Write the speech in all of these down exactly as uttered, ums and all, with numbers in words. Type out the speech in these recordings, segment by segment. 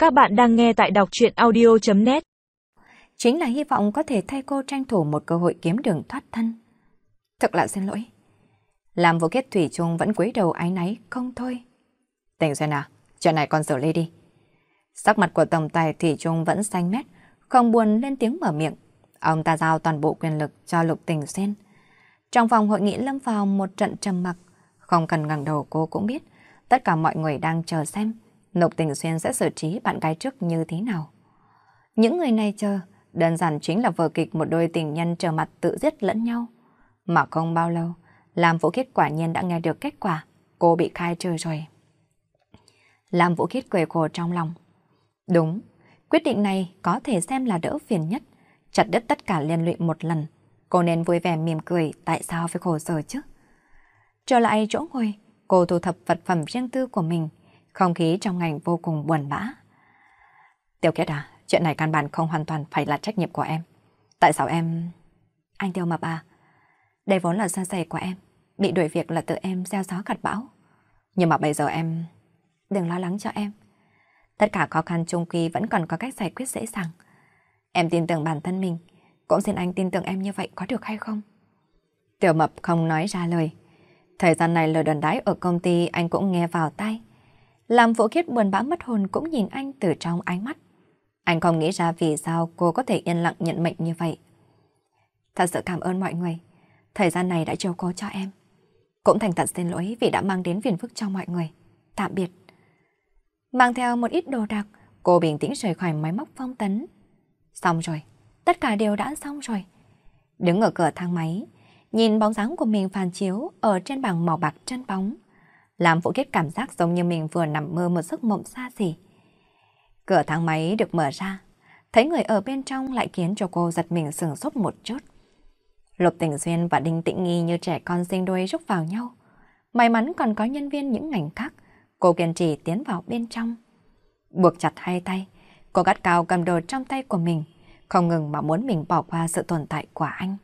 Các bạn đang nghe tại đọc truyện audio chấm net. Chính là hy vọng có thể thay cô tranh thủ một cơ hội kiếm đường thoát thân. Thật là xin lỗi. Làm vô kết thủy chung vẫn cúi đầu áy náy không thôi. Tình Duyên à, chuyện này con xử lý đi. Sắc mặt của tổng tài Thủy Chung vẫn xanh mét, không buồn lên tiếng mở miệng. Ông ta giao toàn bộ quyền lực cho Lục Tình Duyên. Trong phòng hội nghị lâm vào một trận trầm mặc, không cần ngẩng đầu cô cũng biết tất cả mọi người đang chờ xem Lục Tình Duyên sẽ xử trí bạn gái trước như thế nào. Những người này chờ đơn giản chính là vở kịch một đôi tình nhân trở mặt tự giết lẫn nhau. Mà không bao lâu, Lam Vũ Khiết quả nhiên đã nghe được kết quả, cô bị khai trừ rồi. Lam Vũ Khiết cười khổ trong lòng. Đúng, quyết định này có thể xem là đỡ phiền nhất, chặt đứt tất cả liên lụy một lần. Cô nên vui vẻ mỉm cười, tại sao phải khổ sở chứ? Trở lại chỗ ngồi, cô thu thập vật phẩm riêng tư của mình, không khí trong ngành vô cùng buồn bã. Tiểu Khiết à, chuyện này căn bản không hoàn toàn phải là trách nhiệm của em. Tại sao em... Anh Tiêu Mập à, đây vốn là sơ sẩy của em, bị đuổi việc là tự em gieo gió gặt bão. Nhưng mà bây giờ em... Đừng lo lắng cho em. Tất cả khó khăn chung quy vẫn còn có cách giải quyết dễ dàng. Em tin tưởng bản thân mình, cũng xin anh tin tưởng em như vậy có được hay không? Tiểu Mập không nói ra lời. Thời gian này lời đồn đãi ở công ty anh cũng nghe vào tai. Làm Vũ Khiết buồn bã mất hồn cũng nhìn anh từ trong ánh mắt. Anh không nghĩ ra vì sao cô có thể yên lặng nhận mệnh như vậy. Thật sự cảm ơn mọi người, thời gian này đã chiếu cố cho em. Cũng thành thật xin lỗi vì đã mang đến phiền phức cho mọi người. Tạm biệt. Mang theo một ít đồ đạc, cô bình tĩnh rời khỏi máy móc phong tấn. Xong rồi, tất cả đều đã xong rồi. Đứng ở cửa thang máy, nhìn bóng dáng của mình phản chiếu ở trên bảng màu bạc chân bóng, làm Vũ Khiết cảm giác giống như mình vừa nằm mơ một giấc mộng xa xỉ. Cửa thang máy được mở ra, thấy người ở bên trong lại khiến cho cô giật mình sửng sốt một chút. Lục Tình Duyên và Đinh Tĩnh Nghi như trẻ con sinh đôi rúc vào nhau. May mắn còn có nhân viên những ngành khác, cô kiên trì tiến vào bên trong. Buộc chặt hai tay, cô gắt cao cầm đồ trong tay của mình, không ngừng mà muốn mình bỏ qua sự tồn tại của anh.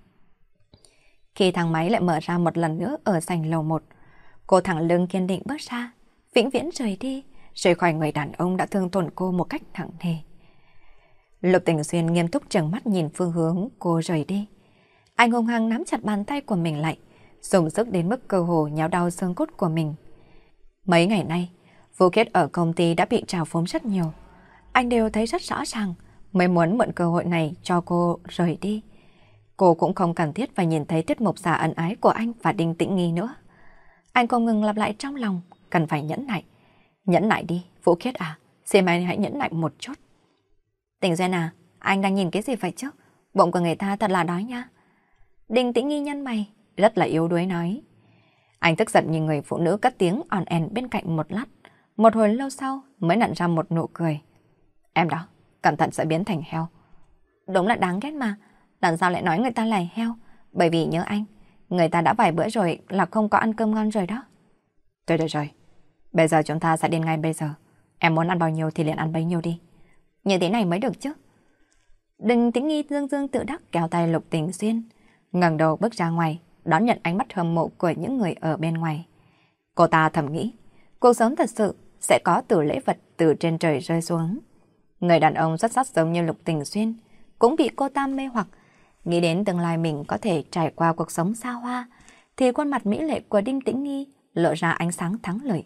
Khi thang máy lại mở ra một lần nữa ở sảnh lầu một, cô thẳng lưng kiên định bước ra, vĩnh viễn rời đi, rời khỏi người đàn ông đã thương tổn cô một cách nặng nề. Lục Tình Duyên nghiêm túc trừng mắt nhìn phương hướng cô rời đi. Anh hung hăng nắm chặt bàn tay của mình lại, dùng sức đến mức cơ hồ nháo đau xương cốt của mình. Mấy ngày nay, Vũ Khiết ở công ty đã bị trào phúng rất nhiều. Anh đều thấy rất rõ ràng, mới muốn mượn cơ hội này cho cô rời đi. Cô cũng không cần thiết phải nhìn thấy tiết mục giả ân ái của anh và Đinh Tĩnh Nghi nữa. Anh không ngừng lặp lại trong lòng, cần phải nhẫn nại. Nhẫn nại đi, Vũ Khiết à, xin anh hãy nhẫn nại một chút. Tình Duyên à, anh đang nhìn cái gì vậy chứ? Bụng của người ta thật là đói nha. Đinh Tĩnh Nghi nhăn mày, rất là yếu đuối nói. Anh tức giận nhìn người phụ nữ cất tiếng òn èn bên cạnh một lát. Một hồi lâu sau mới nặn ra một nụ cười. Em đó, cẩn thận sẽ biến thành heo. Đúng là đáng ghét mà, làm sao lại nói người ta là heo? Bởi vì nhớ anh, người ta đã vài bữa rồi là không có ăn cơm ngon rồi đó. Thôi được rồi, bây giờ chúng ta sẽ đi ngay bây giờ. Em muốn ăn bao nhiêu thì liền ăn bấy nhiêu đi. Như thế này mới được chứ. Đừng Tĩnh Nghi dương dương tự đắc kéo tay Lục Tình Duyên, ngẩng đầu bước ra ngoài, đón nhận ánh mắt hâm mộ của những người ở bên ngoài. Cô ta thầm nghĩ, cuộc sống thật sự sẽ có từ lễ vật từ trên trời rơi xuống. Người đàn ông rất sắc giống như Lục Tình Duyên cũng bị cô ta mê hoặc, nghĩ đến tương lai mình có thể trải qua cuộc sống xa hoa, thì khuôn mặt mỹ lệ của Đinh Tĩnh Nghi lộ ra ánh sáng thắng lợi.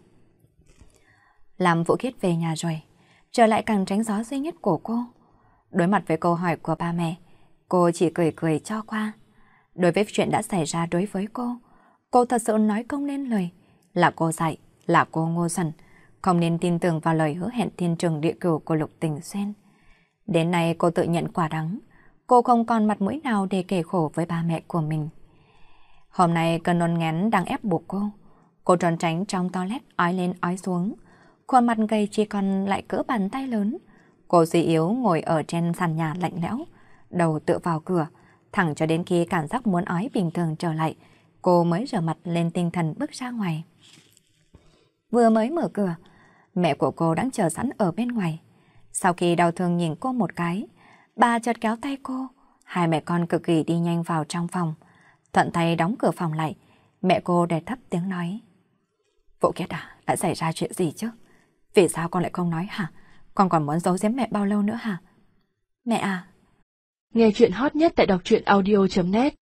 Làm Vũ Khiết về nhà rồi, trở lại càng tránh gió duy nhất của cô. Đối mặt với câu hỏi của ba mẹ, cô chỉ cười cười cho qua. Đối với chuyện đã xảy ra đối với cô, cô thật sự nói không nên lời. Là cô dạy, là cô ngu xuẩn, không nên tin tưởng vào lời hứa hẹn thiên trường địa cửu của Lục Tình Duyên. Đến nay cô tự nhận quả đắng, cô không còn mặt mũi nào để kể khổ với ba mẹ của mình. Hôm nay cơn nôn ngén đang ép buộc cô. Cô trốn tránh trong toilet ói lên ói xuống. Khuôn mặt gầy chỉ còn lại cỡ bàn tay lớn. Cô suy yếu ngồi ở trên sàn nhà lạnh lẽo, đầu tựa vào cửa, thẳng cho đến khi cảm giác muốn ói bình thường trở lại, cô mới rửa mặt lên tinh thần bước ra ngoài. Vừa mới mở cửa, mẹ của cô đang chờ sẵn ở bên ngoài. Sau khi đau thương nhìn cô một cái, bà chợt kéo tay cô, hai mẹ con cực kỳ đi nhanh vào trong phòng. Thuận tay đóng cửa phòng lại, mẹ cô đè thấp tiếng nói. Vũ Khiết à, đã xảy ra chuyện gì chứ? Vì sao con lại không nói hả? con còn muốn giấu giếm mẹ bao lâu nữa hả? Mẹ à! Nghe chuyện hot nhất tại đọc truyện audio chấm net